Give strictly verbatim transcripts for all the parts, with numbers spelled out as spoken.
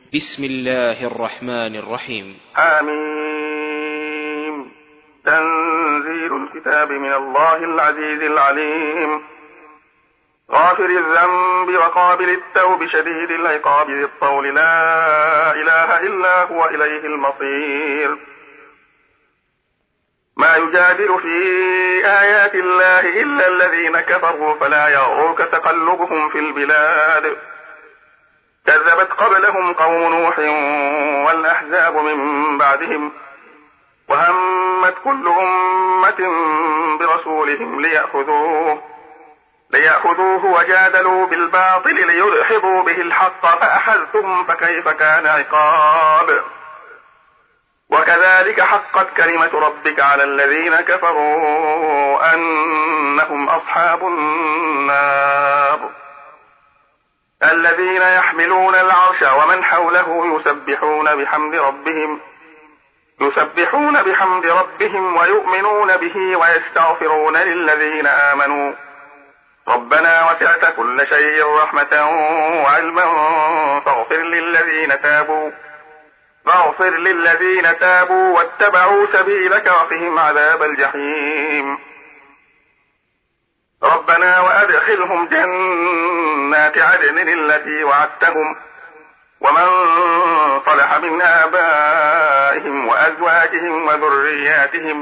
بسم الله الرحمن الرحيم. حميم. تنزيل الكتاب من الله العزيز العليم، غافر الذنب وقابل التوب شديد العقاب ذي الطول، لا إله إلا هو إليه المصير. ما يجادل في آيات الله إلا الذين كفروا فلا يغرك تقلبهم في البلاد. كذبت قبلهم قوم نوح والأحزاب من بعدهم، وهمت كل أمة برسولهم ليأخذوه ليأخذوه وجادلوا بالباطل ليدحضوا به الحق فأخذتهم فكيف كان عقاب. وكذلك حقت كلمة ربك على الذين كفروا أنهم أصحاب النار. الذين يحملون العرش ومن حوله يسبحون بحمد ربهم يسبحون بحمد ربهم ويؤمنون به ويستغفرون للذين آمنوا ربنا وسعت كل شيء رحمة وعلما فاغفر للذين تابوا فاغفر للذين تابوا واتبعوا سبيلك وقهم عذاب الجحيم. ربنا وأدخلهم جنات عدن التي وعدتهم ومن صلح من آبائهم وأزواجهم وذرياتهم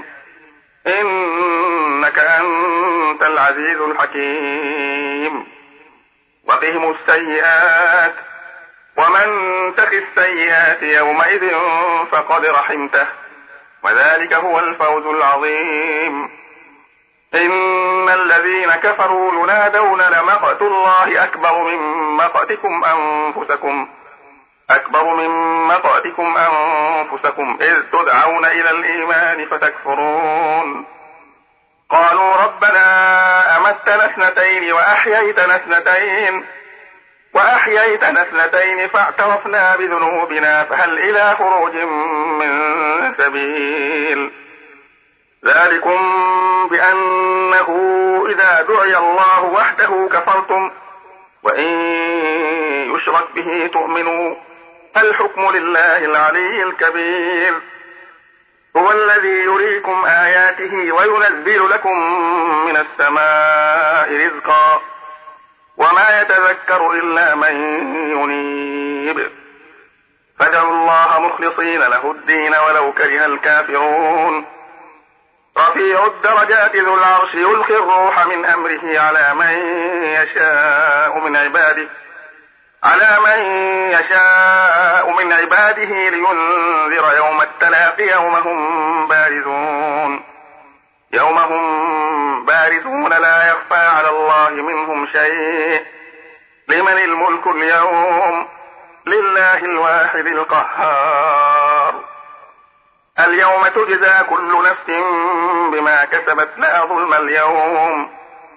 إنك أنت العزيز الحكيم. وقهم السيئات ومن تق السيئات يومئذ فقد رحمته وذلك هو الفوز العظيم. إن الذين كفروا ينادون لمقت الله أكبر من مقتكم أنفسكم أكبر من مقتكم أنفسكم إذ تدعون إلى الإيمان فتكفرون. قالوا ربنا أمتنا اثنتين وأحييتنا اثنتين وأحييتنا اثنتين فاعترفنا بذنوبنا فهل إلى خروج من سبيل. ذلكم بأنه إذا دعي الله وحده كفرتم وإن يشرك به تؤمنوا الحكم لله العلي الكبير. هو الذي يريكم آياته وينزل لكم من السماء رزقا وما يتذكر إلا من ينيب. فادعوا الله مخلصين له الدين ولو كره الكافرون. رفيع الدرجات ذو العرش يلقي الروح من أمره على من يشاء من عباده على من يشاء من عباده لينذر يوم التلاق يوم هم بارزون يوم هم بارزون لا يخفى على الله منهم شيء. لمن الملك اليوم لله الواحد القهار. اليوم تجزى كل نفس بما كسبت لا ظلم اليوم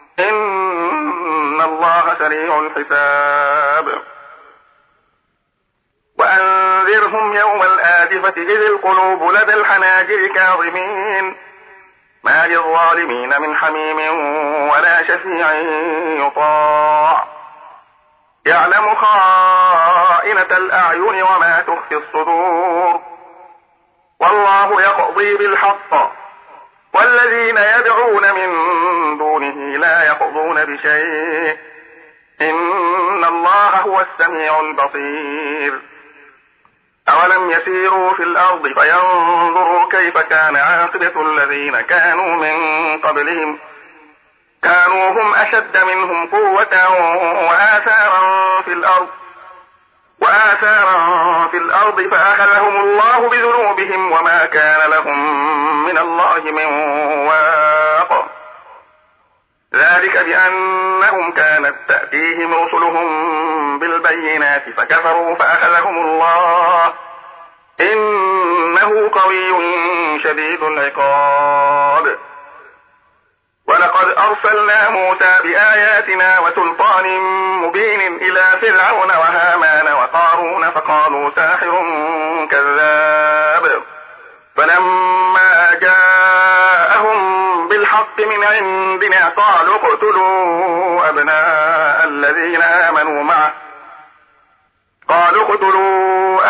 إن الله سريع الحساب. وأنذرهم يوم الآزفة إذ القلوب لدى الحناجر كاظمين ما للظالمين من حميم ولا شفيع يطاع. يعلم خائنة الأعين وما تخفي الصدور والله يقضي بالحق والذين يدعون من دونه لا يقضون بشيء إن الله هو السميع البصير. أولم يسيروا في الأرض فينظروا كيف كان عاقبة الذين كانوا من قبلهم كانوا هم أشد منهم قوة وآثارا في الأرض وآثارا في الأرض فأخذهم الله بذنوبهم وما كان لهم من الله من واق. ذلك بأنهم كانت تأتيهم رسلهم بالبينات فكفروا فأخذهم الله إنه قوي شديد العقاب. ولقد أرسلنا موسى بآياتنا وسلطان مبين إلى فرعون وهامان وقارون فقالوا ساحر كذاب. فلما جاءهم بالحق من عندنا قالوا اقتلوا أبناء الذين آمنوا معه قالوا اقتلوا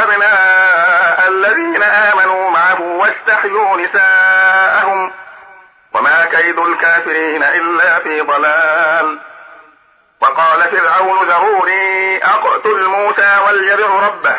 الكافرين إلا في ضلال. وقال فرعون ذروني أقتل موسى وليدع ربه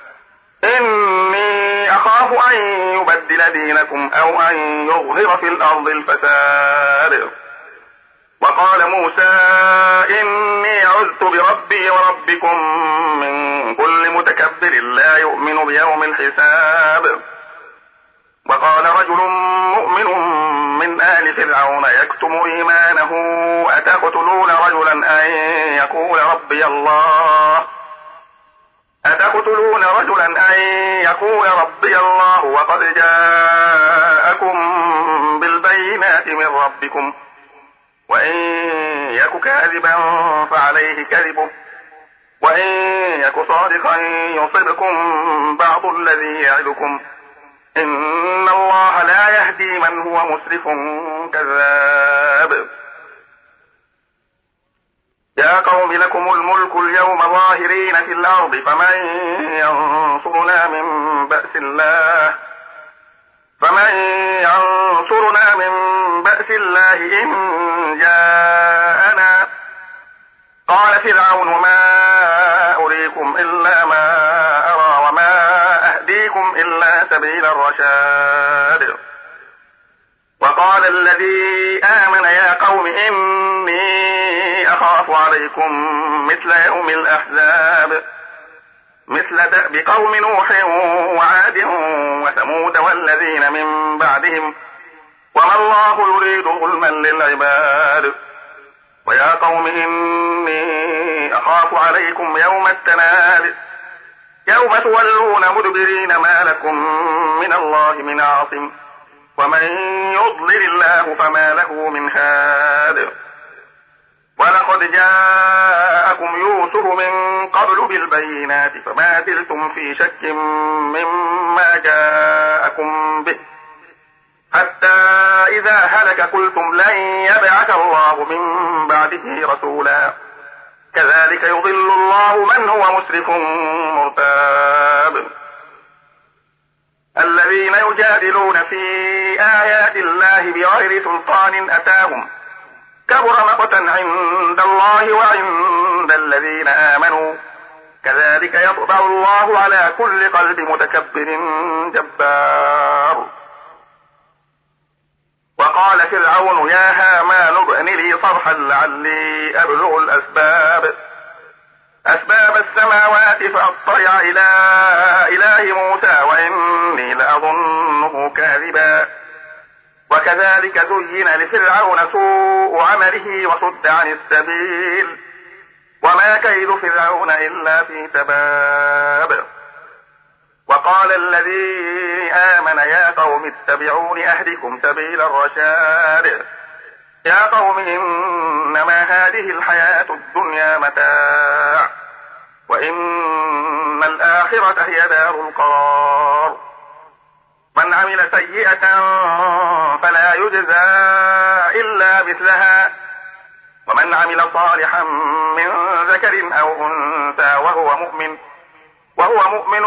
إني أخاف أن يبدل دينكم أو أن يظهر في الأرض الفساد. وقال موسى إني عذت بربي وربكم من كل متكبر لا يؤمن بيوم الحساب. وقال رجل مؤمن من آل فرعون يكتم إيمانه أتقتلون رجلا أن يقول ربي الله أتقتلون رجلا أن يقول ربي الله وقد جاءكم بالبينات من ربكم وإن يك كاذبا فعليه كذبه وإن يك صادقا يصبكم بعض الذي يعدكم إن الله لا يهدي من هو مسرف كذاب. يا قوم لكم الملك اليوم ظاهرين في الأرض فمن ينصرنا من بأس الله فمن ينصرنا من بأس الله إن جاءنا. قال فرعون ما أريكم إلا ما أرى وما أهديكم إلا سبيل الرشاد. وقال الذي آمن يا قوم إني أخاف عليكم مثل يوم الأحزاب مثل دأب قوم نوح وعاد وثمود والذين من بعدهم وما الله يريد ظلما للعباد. ويا قوم إني أخاف عليكم يوم التناد يوم تولون مدبرين ما لكم من الله من عاصم ومن يضلل الله فما له من هاد. ولقد جاءكم يوسف من قبل بالبينات فما زلتم في شك مما جاءكم به حتى إذا هلك قلتم لن يبعث الله من بعده رسولا كذلك يضل الله من هو مسرف مرتاب. الذين يجادلون في آيات الله بغير سلطان أتاهم كبر مقتا عند الله وعند الذين آمنوا كذلك يطبع الله على كل قلب متكبر جبار. وقال فرعون يا هامان ابن لي صرحا لعلي أبلغ الأسباب أسباب السماوات فأطلع إلى إله موسى وإني لأظنه كاذبا. وكذلك زين لفرعون سوء عمله وصد عن السبيل وما كيد فرعون إلا في تباب. وقال الذي آمن يا قوم اتبعون أهدكم سبيل الرشاد. يا قوم إنما هذه الحياة الدنيا متاع وإن الآخرة هي دار القرار. من عمل سيئة فلا يجزى إلا مثلها ومن عمل صالحا من ذكر أو أنثى وهو مؤمن وهو مؤمن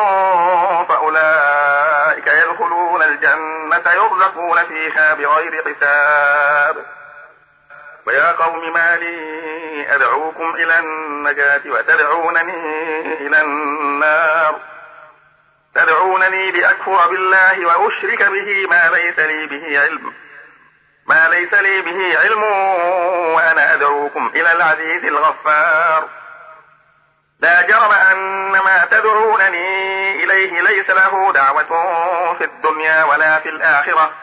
فأولئك يدخلون الجنة يرزقون فيها بغير حساب. ويا قوم ما لي أدعوكم إلى النجاة وتدعونني إلى النار تدعونني لأكفر بالله وأشرك به ما ليس لي به علم ما ليس لي به علم وأنا أدعوكم إلى العزيز الغفار. لا جرم أن ما تدعونني إليه ليس له دعوة في الدنيا ولا في الآخرة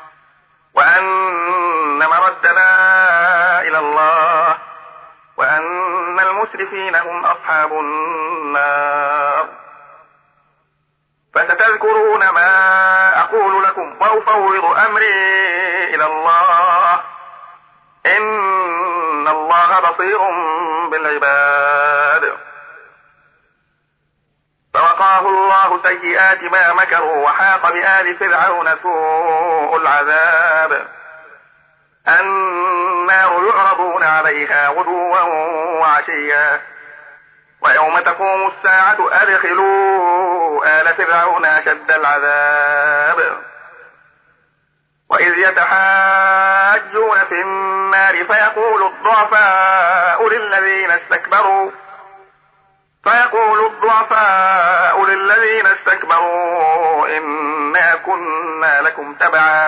وأن مردنا إلى الله وأن المسرفين هم أصحاب النار. فستذكرون ما أقول لكم وأفوض أمري إلى الله إن الله بصير بالعباد. فوقاه الله سيئات ما مكروا وحاق بآل فرعون سوء العذاب. النار يعرضون عليها غدوا وعشيا ويوم تقوم الساعة أدخلوا آل فرعون أشد العذاب. وإذ يتحاجون في النار فيقول الضعفاء للذين استكبروا فيقول الضعفاء للذين استكبروا إنا كنا لكم تبعا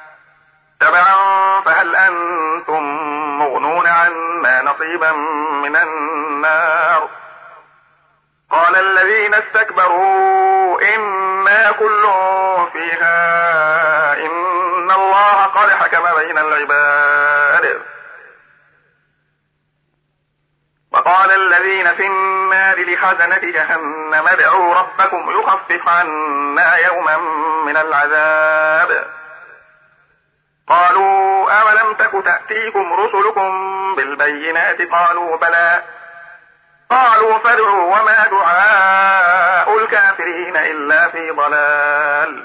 تبعا فهل أنتم مغنون عنا نصيبا من النار قال الذين استكبروا إنا كل فيها إن الله قد حكم بين العباد وقال الذين في النار لخزنة جهنم ادعوا ربكم يخفف عنا يوما من العذاب قالوا أولم تك تأتيكم رسلكم بالبينات قالوا بلى قالوا فادعوا وما دعاء الكافرين إلا في ضلال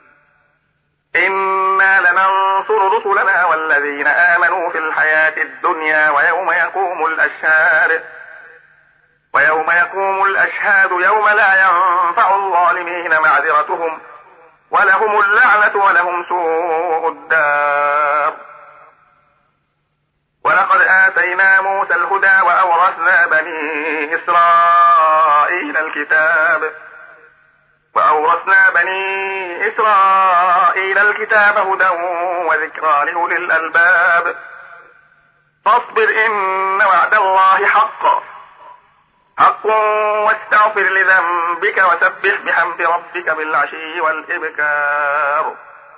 إنا لننصر رسلنا والذين آمنوا في الحياة الدنيا ويوم يقوم الأشهاد ويوم يقوم الأشهاد يوم لا ينفع الظالمين معذرتهم ولهم اللعنة ولهم سوء الدار ولقد آتينا موسى الهدى وأورثنا بني إسرائيل الكتاب وأورثنا بني إسرائيل الكتاب هدى وذكرى لأولي الألباب فاصبر إن وعد الله حق حق واستغفر لذنبك وسبح بحمد ربك بالعشي والإبكار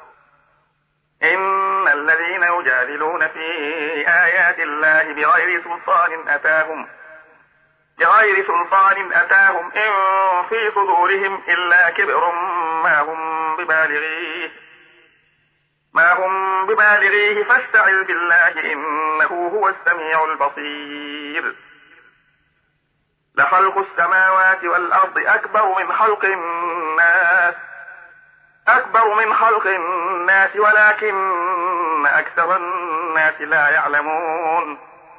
إن الذين يجادلون في آيات الله بغير سلطان أتاهم بغير سلطان أتاهم إن في صدورهم إلا كبر ما هم ببالغيه ما هم ببالغيه فاستعذ بالله إنه هو السميع البصير لخلق السماوات والأرض أكبر من خلق الناس أكبر من خلق الناس ولكن أكثر الناس لا يعلمون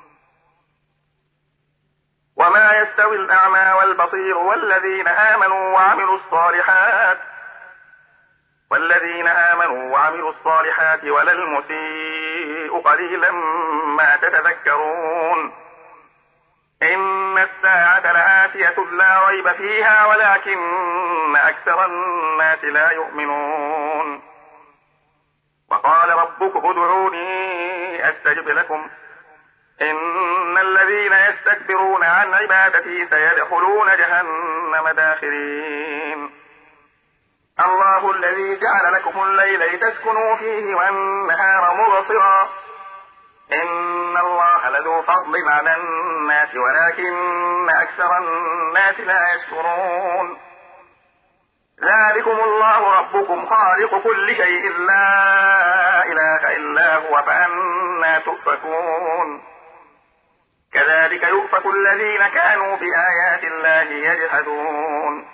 وما يستوي الأعمى والبصير والذين آمنوا وعملوا الصالحات والذين آمنوا وعملوا الصالحات ولا المسيء قليلا ما تتذكرون إن الساعة لآتية لا ريب فيها ولكن أكثر الناس لا يؤمنون وقال ربكم ادعوني أستجب لكم إن الذين يستكبرون عن عبادتي سيدخلون جهنم داخرين الله الذي جعل لكم الليل لتسكنوا فيه والنهار مبصرا إن الله لذو فضل على الناس ولكن أكثر الناس لا يشكرون ذلكم الله ربكم خالق كل شيء لا إله إلا هو فأنى تؤفكون كذلك يؤفك الذين كانوا بآيات الله يجحدون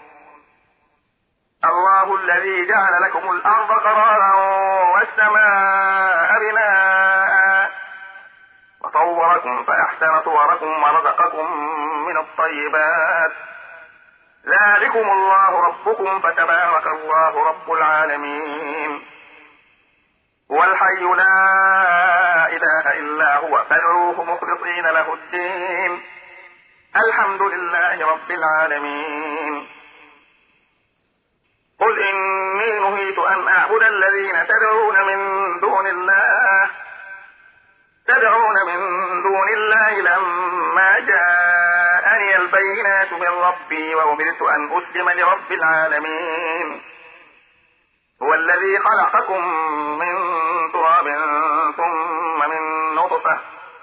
الله الذي جعل لكم الأرض قرارا والسماء بناء وصوركم فأحسن صوركم ورزقكم من الطيبات ذلكم الله ربكم فتبارك الله رب العالمين هو الحي لا إله إلا هو فادعوه مخلصين له الدين الحمد لله رب العالمين قل إني نهيت أن أعبد الذين تدعون من دون الله تدعون من دون الله لما جاءني البينات من ربي وأمرت أن أسلم لرب العالمين هو الذي خلقكم من تراب ثم من نطفة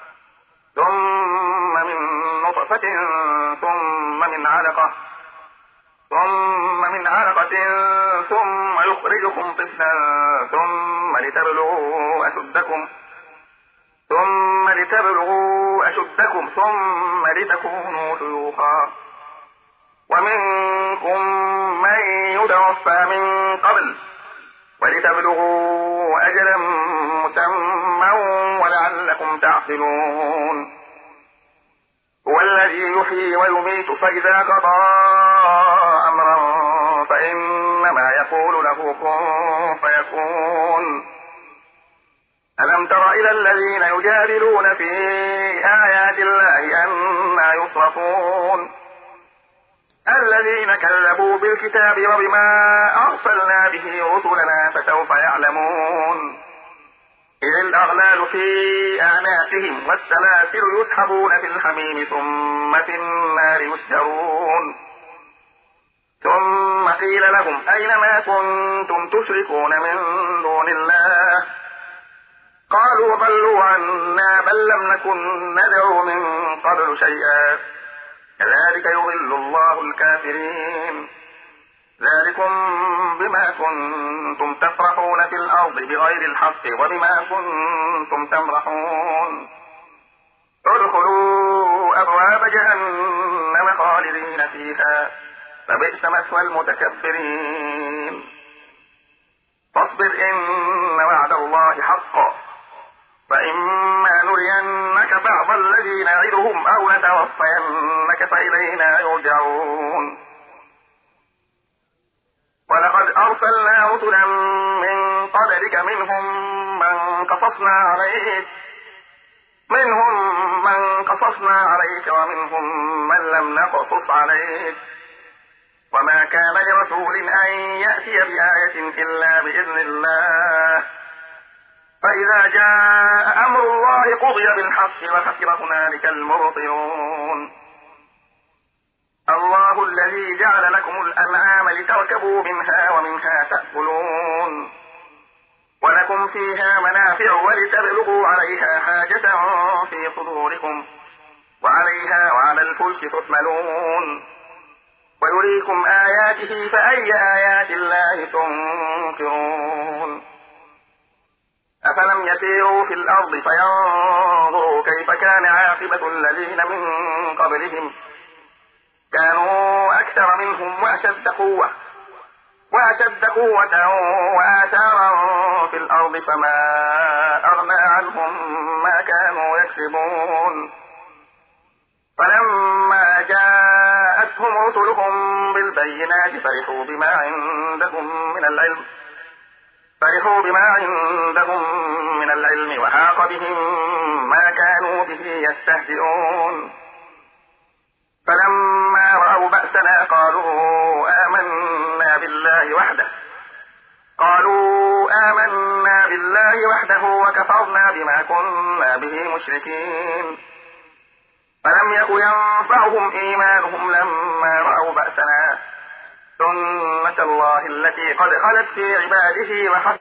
ثم من نطفة ثم من علقة ثم من علقة ثم يخرجكم طفلا ثم لتبلغوا أشدكم ثم لتبلغوا أشدكم ثم لتكونوا شيوخا ومنكم من يتوفى من قبل ولتبلغوا أجلا مسمى ولعلكم تعقلون هو الذي يحيي ويميت فإذا قضى أمرا فإنما يقول له كن فيكون ألم تر إلى الذين يجادلون في آيات الله أنى يصرفون الذين كذبوا بالكتاب وبما أرسلنا به رسلنا فسوف يعلمون إذ الأغلال في أعناقهم والسلاسل يسحبون في الحميم ثم في النار يسجرون ثم قيل لهم أين ما كنتم تشركون من دون الله قالوا ضلوا عنا بل لم نكن ندعو من قبل شيئا كذلك يضل الله الكافرين ذلكم بما كنتم تفرحون في الأرض بغير الحق وبما كنتم تمرحون ادخلوا أبواب جهنم خالدين فيها فبئس مثوى المتكبرين فاصبر إن وعد الله حق فإما نرينك بعض الذي نعدهم أو نتوفينك فإلينا يرجعون ولقد أرسلنا رسلا من قبلك منهم من قصصنا عليك منهم من قصصنا عليك ومنهم من لم نقصص عليك وما كان لرسول أن يأتي بآية إلا بإذن الله فإذا جاء أمر الله قضي بالحق وخسر هنالك المبطلون الله الذي جعل لكم الأنعام لتركبوا منها ومنها تأكلون ولكم فيها منافع ولتبلغوا عليها حاجة في صدوركم وعليها وعلى الفلك تحملون ويريكم آياته فأي آيات الله تنكرون أفلم يسيروا في الأرض فينظروا كيف كان عاقبة الذين من قبلهم كانوا أكثر منهم وأشد قوة وأشد قوة وآثارا في الأرض فما أغنى عنهم ما كانوا يكسبون فلما جاءتهم رسلهم بالبينات فرحوا بما عندهم من العلم فرحوا بما عندهم من العلم وحاق بهم ما كانوا به يستهزئون فلما رأوا بأسنا قالوا آمنا بالله وحده قالوا آمنا بالله وحده وكفرنا بما كنا به مشركين فلم يك ينفعهم إيمانهم لما رأوا بأسنا سنة الله التي قد خلت في عباده وحق